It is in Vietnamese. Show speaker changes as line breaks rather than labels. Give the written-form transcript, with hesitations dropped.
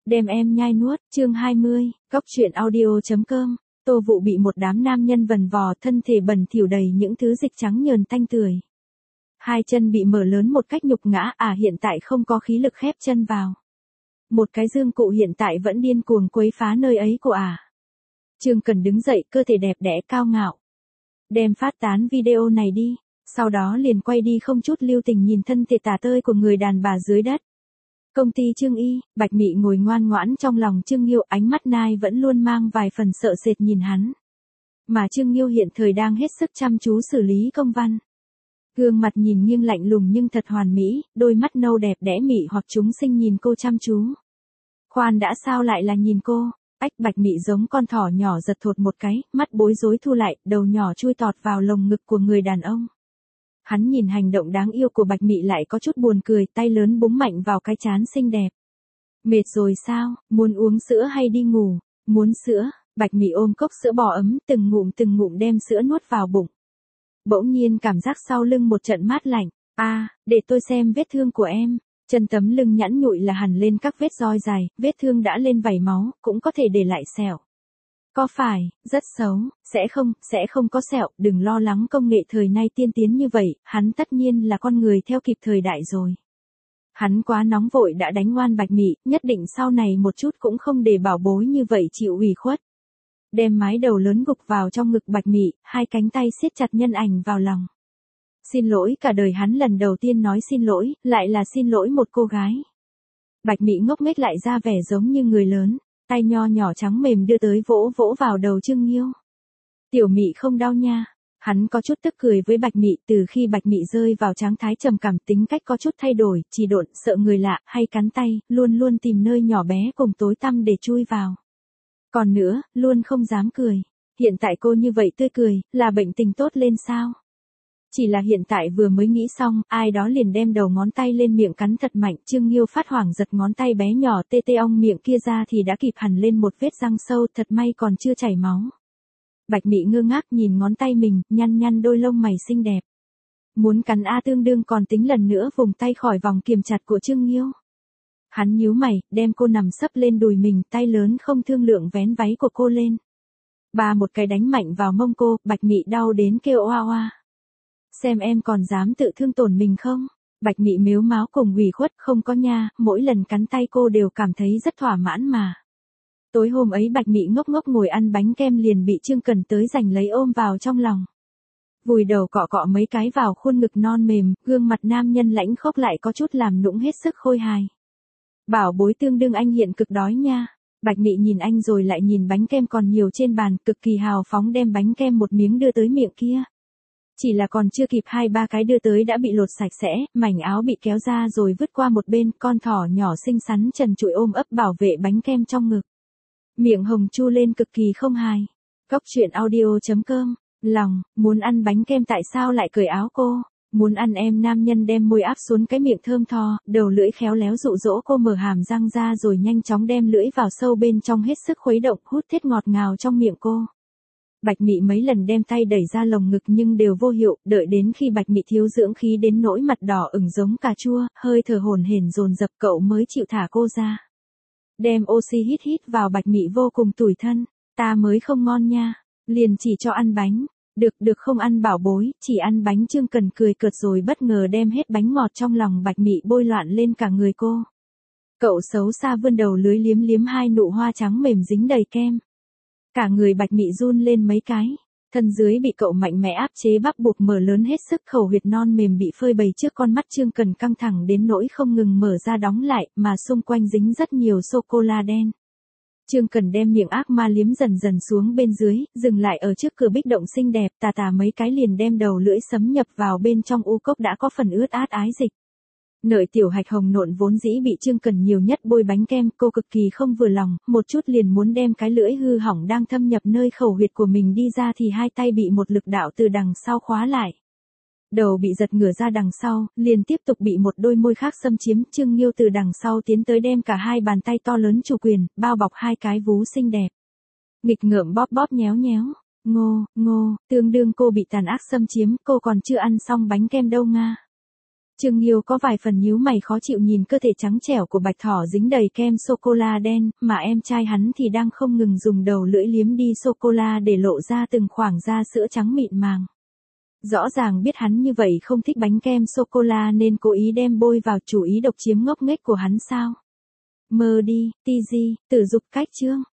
Đem em nhai nuốt, chương 20, Cóc truyện audio.com. Tô Vũ bị một đám nam nhân vần vò, thân thể bẩn thỉu đầy những thứ dịch trắng nhờn tanh tưởi. Hai chân bị mở lớn một cách nhục ngã, hiện tại không có khí lực khép chân vào. Một cái dương cụ hiện tại vẫn điên cuồng quấy phá nơi ấy của Trương Cần đứng dậy, cơ thể đẹp đẽ cao ngạo. Đem phát tán video này đi, sau đó liền quay đi không chút lưu tình nhìn thân thể tả tơi của người đàn bà dưới đất. Công ty Trương Y, Bạch Mị ngồi ngoan ngoãn trong lòng Trương Nghiêu, ánh mắt nai vẫn luôn mang vài phần sợ sệt nhìn hắn. Mà Trương Nghiêu hiện thời đang hết sức chăm chú xử lý công văn. Gương mặt nhìn nghiêng lạnh lùng nhưng thật hoàn mỹ, đôi mắt nâu đẹp đẽ mị hoặc chúng sinh nhìn cô chăm chú. Khoan đã, sao lại là nhìn cô? Bạch Mị giống con thỏ nhỏ giật thột một cái, mắt bối rối thu lại, đầu nhỏ chui tọt vào lồng ngực của người đàn ông. Hắn nhìn hành động đáng yêu của Bạch Mị lại có chút buồn cười, tay lớn búng mạnh vào cái trán xinh đẹp. Mệt rồi sao, muốn uống sữa hay đi ngủ? Muốn sữa. Bạch Mị ôm cốc sữa bò ấm, từng ngụm đem sữa nuốt vào bụng. Bỗng nhiên cảm giác sau lưng một trận mát lạnh. Để tôi xem vết thương của em. Chân tấm lưng nhẵn nhụi là hằn lên các vết roi dài, vết thương đã lên vảy máu, cũng có thể để lại sẹo. Có phải, rất xấu, sẽ không có sẹo, đừng lo lắng, công nghệ thời nay tiên tiến như vậy, hắn tất nhiên là con người theo kịp thời đại rồi. Hắn quá nóng vội đã đánh oan Bạch Mị, nhất định sau này một chút cũng không để bảo bối như vậy chịu ủy khuất. Đem mái đầu lớn gục vào trong ngực Bạch Mị, hai cánh tay siết chặt nhân ảnh vào lòng. Xin lỗi, cả đời hắn lần đầu tiên nói xin lỗi, lại là xin lỗi một cô gái. Bạch Mị ngốc nghếch lại ra vẻ giống như người lớn. Tay nho nhỏ trắng mềm đưa tới vỗ vỗ vào đầu Trương Nghiêu. Tiểu Mị không đau nha. Hắn có chút tức cười với Bạch Mị, từ khi Bạch Mị rơi vào trạng thái trầm cảm, tính cách có chút thay đổi, trì độn, sợ người lạ, hay cắn tay, luôn tìm nơi nhỏ bé cùng tối tăm để chui vào. Còn nữa, luôn không dám cười. Hiện tại cô như vậy tươi cười, là bệnh tình tốt lên sao? Chỉ là hiện tại vừa mới nghĩ xong, ai đó liền đem đầu ngón tay lên miệng cắn thật mạnh, Trương Nghiêu phát hoảng giật ngón tay bé nhỏ tê tê ong miệng kia ra thì đã kịp hằn lên một vết răng sâu, thật may còn chưa chảy máu. Bạch Mị ngơ ngác nhìn ngón tay mình, nhăn đôi lông mày xinh đẹp. Muốn cắn tương đương còn tính lần nữa vùng tay khỏi vòng kiềm chặt của Trương Nghiêu. Hắn nhíu mày, đem cô nằm sấp lên đùi mình, tay lớn không thương lượng vén váy của cô lên. Một cái đánh mạnh vào mông cô, Bạch Mị đau đến kêu oa oa. Xem em còn dám tự thương tổn mình không? Bạch Mị mếu máo cùng ủy khuất, không có nha, mỗi lần cắn tay cô đều cảm thấy rất thỏa mãn mà. Tối hôm ấy Bạch Mị ngốc ngồi ăn bánh kem liền bị Trương Cần tới giành lấy ôm vào trong lòng. Vùi đầu cọ mấy cái vào khuôn ngực non mềm, gương mặt nam nhân lãnh khốc lại có chút làm nũng hết sức khôi hài. Bảo bối tương đương anh hiện cực đói nha. Bạch Mị nhìn anh rồi lại nhìn bánh kem còn nhiều trên bàn, cực kỳ hào phóng đem bánh kem một miếng đưa tới miệng kia. Chỉ là còn chưa kịp 2-3 cái đưa tới đã bị lột sạch sẽ, mảnh áo bị kéo ra rồi vứt qua một bên, con thỏ nhỏ xinh xắn trần trụi ôm ấp bảo vệ bánh kem trong ngực. Miệng hồng chu lên cực kỳ không hài. Cóc truyện audio.com. Lòng, muốn ăn bánh kem tại sao lại cởi áo cô? Muốn ăn em nam nhân đem môi áp xuống cái miệng thơm tho, đầu lưỡi khéo léo dụ dỗ cô mở hàm răng ra rồi nhanh chóng đem lưỡi vào sâu bên trong hết sức khuấy động, hút thiết ngọt ngào trong miệng cô. Bạch Mị mấy lần đem tay đẩy ra lồng ngực nhưng đều vô hiệu, đợi đến khi Bạch Mị thiếu dưỡng khí đến nỗi mặt đỏ ửng giống cà chua, hơi thở hổn hển dồn dập cậu mới chịu thả cô ra. Đem oxy hít vào, Bạch Mị vô cùng tủi thân, ta mới không ngon nha, liền chỉ cho ăn bánh, được không ăn bảo bối, chỉ ăn bánh. Trương Cần cười cợt rồi bất ngờ đem hết bánh ngọt trong lòng Bạch Mị bôi loạn lên cả người cô. Cậu xấu xa vươn đầu lưới liếm hai nụ hoa trắng mềm dính đầy kem. Cả người Bạch Mị run lên mấy cái, thân dưới bị cậu mạnh mẽ áp chế bắp buộc mở lớn hết sức, khẩu huyệt non mềm bị phơi bày trước con mắt Trương Cần căng thẳng đến nỗi không ngừng mở ra đóng lại, mà xung quanh dính rất nhiều sô-cô-la đen. Trương Cần đem miệng ác ma liếm dần xuống bên dưới, dừng lại ở trước cửa bích động xinh đẹp, tà mấy cái liền đem đầu lưỡi sấm nhập vào bên trong u cốc đã có phần ướt át ái dịch. Nợi tiểu hạch hồng nộn vốn dĩ bị Trương Cần nhiều nhất bôi bánh kem, cô cực kỳ không vừa lòng, một chút liền muốn đem cái lưỡi hư hỏng đang thâm nhập nơi khẩu huyệt của mình đi ra thì hai tay bị một lực đạo từ đằng sau khóa lại. Đầu bị giật ngửa ra đằng sau, liền tiếp tục bị một đôi môi khác xâm chiếm, Trương Nghiêu từ đằng sau tiến tới đem cả hai bàn tay to lớn chủ quyền, bao bọc hai cái vú xinh đẹp. Nghịch ngợm bóp nhéo, ngô, tương đương cô bị tàn ác xâm chiếm, cô còn chưa ăn xong bánh kem đâu nga. Trương Nghiêu có vài phần nhíu mày khó chịu nhìn cơ thể trắng trẻo của Bạch Thỏ dính đầy kem sô-cô-la đen, mà em trai hắn thì đang không ngừng dùng đầu lưỡi liếm đi sô-cô-la để lộ ra từng khoảng da sữa trắng mịn màng. Rõ ràng biết hắn như vậy không thích bánh kem sô-cô-la nên cố ý đem bôi vào, chủ ý độc chiếm ngốc nghếch của hắn sao? Mơ đi, Tz, tử dục cách chương.